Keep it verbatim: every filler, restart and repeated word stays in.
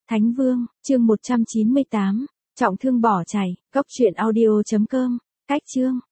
Thánh Vương, chương một trăm chín mươi tám, trọng thương bỏ chạy, góc truyện audio chấm com, cách chương.